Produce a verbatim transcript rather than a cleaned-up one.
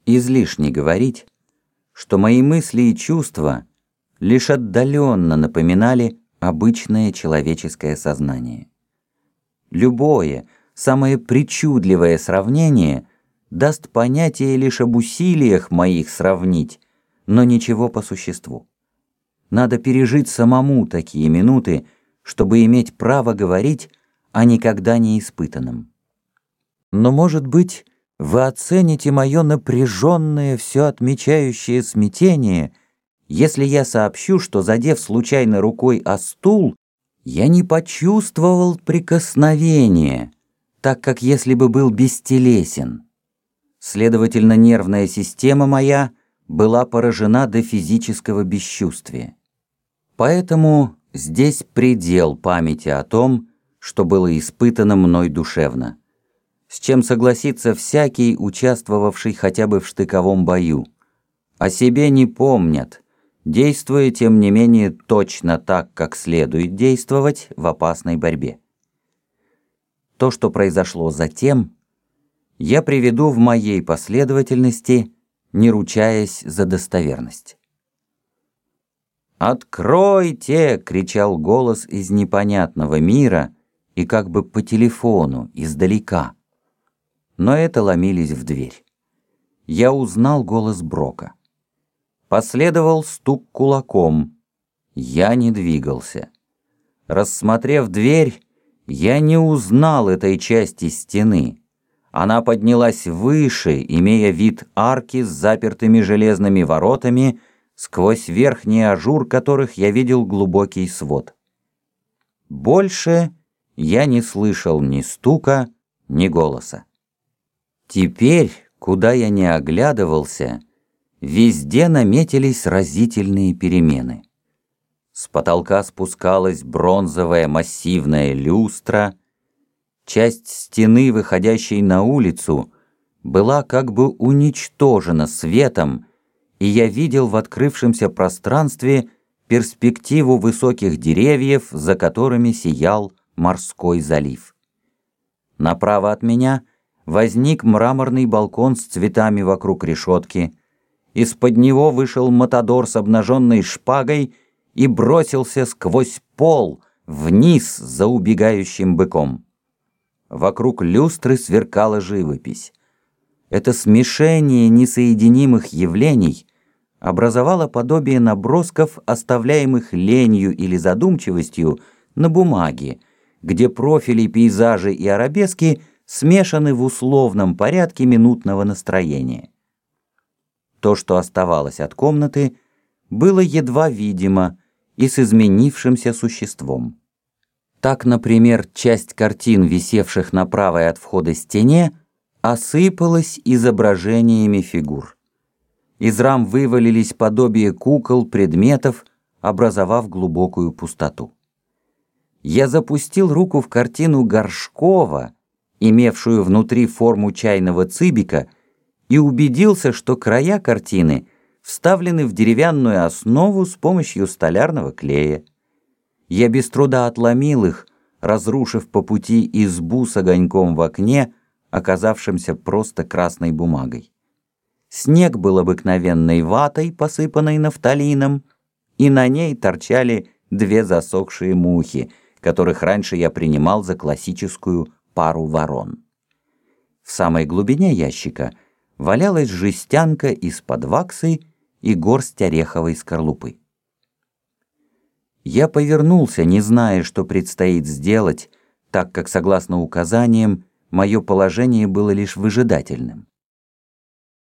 Излишне говорить, что мои мысли и чувства лишь отдаленно напоминали обычное человеческое сознание. Любое, самое причудливое сравнение даст понятие лишь об усилиях моих сравнить, но ничего по существу. Надо пережить самому такие минуты, чтобы иметь право говорить о никогда не испытанном. Но, может быть, вы оцените мое напряженное, все отмечающее смятение, если я сообщу, что, задев случайно рукой о стул, я не почувствовал прикосновения, так как если бы был бестелесен. Следовательно, нервная система моя была поражена до физического бесчувствия. Поэтому здесь предел памяти о том, что было испытано мной душевно, с чем согласится всякий, участвовавший хотя бы в штыковом бою. О себе не помнят, действуя, тем не менее, точно так, как следует действовать в опасной борьбе. То, что произошло затем, я приведу в моей последовательности, не ручаясь за достоверность. «Откройте!» — кричал голос из непонятного мира и как бы по телефону, издалека. Но это ломились в дверь. Я узнал голос Брока. Последовал стук кулаком. Я не двигался. Рассмотрев дверь, я не узнал этой части стены. Она поднялась выше, имея вид арки с запертыми железными воротами, сквозь верхний ажур которых я видел глубокий свод. Больше я не слышал ни стука, ни голоса. Теперь, куда я не оглядывался, везде наметились разительные перемены. С потолка спускалась бронзовая массивная люстра, часть стены, выходящей на улицу, была как бы уничтожена светом, и я видел в открывшемся пространстве перспективу высоких деревьев, за которыми сиял морской залив. Направо от меня возник мраморный балкон с цветами вокруг решетки. Из-под него вышел матадор с обнаженной шпагой и бросился сквозь пол вниз за убегающим быком. Вокруг люстры сверкала живопись. Это смешение несоединимых явлений образовало подобие набросков, оставляемых ленью или задумчивостью на бумаге, где профили, пейзажи и арабески смешаны в условном порядке минутного настроения. То, что оставалось от комнаты, было едва видимо и с изменившимся существом. Так, например, часть картин, висевших на правой от входа стене, осыпалась изображениями фигур. Из рам вывалились подобие кукол, предметов, образовав глубокую пустоту. Я запустил руку в картину Горшкова, имевшую внутри форму чайного цыбика, и убедился, что края картины вставлены в деревянную основу с помощью столярного клея. Я без труда отломил их, разрушив по пути избу с огоньком в окне, оказавшимся просто красной бумагой. Снег был обыкновенной ватой, посыпанной нафталином, и на ней торчали две засохшие мухи, которых раньше я принимал за классическую пару ворон. В самой глубине ящика валялась жестянка из-под ваксы и горсть ореховой скорлупы. Я повернулся, не зная, что предстоит сделать, так как, согласно указаниям, мое положение было лишь выжидательным.